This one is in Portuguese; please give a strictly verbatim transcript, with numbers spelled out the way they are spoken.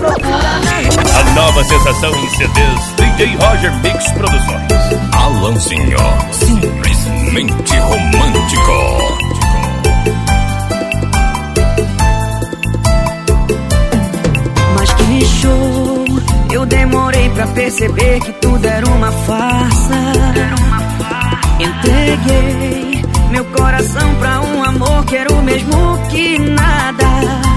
A nova sensação em C Ds, D J Roger Mix Produções. Alanzinho, simplesmente romântico. Mas que show, eu demorei pra perceber que tudo era uma farsa. Entreguei meu coração pra um amor que era o mesmo que nada.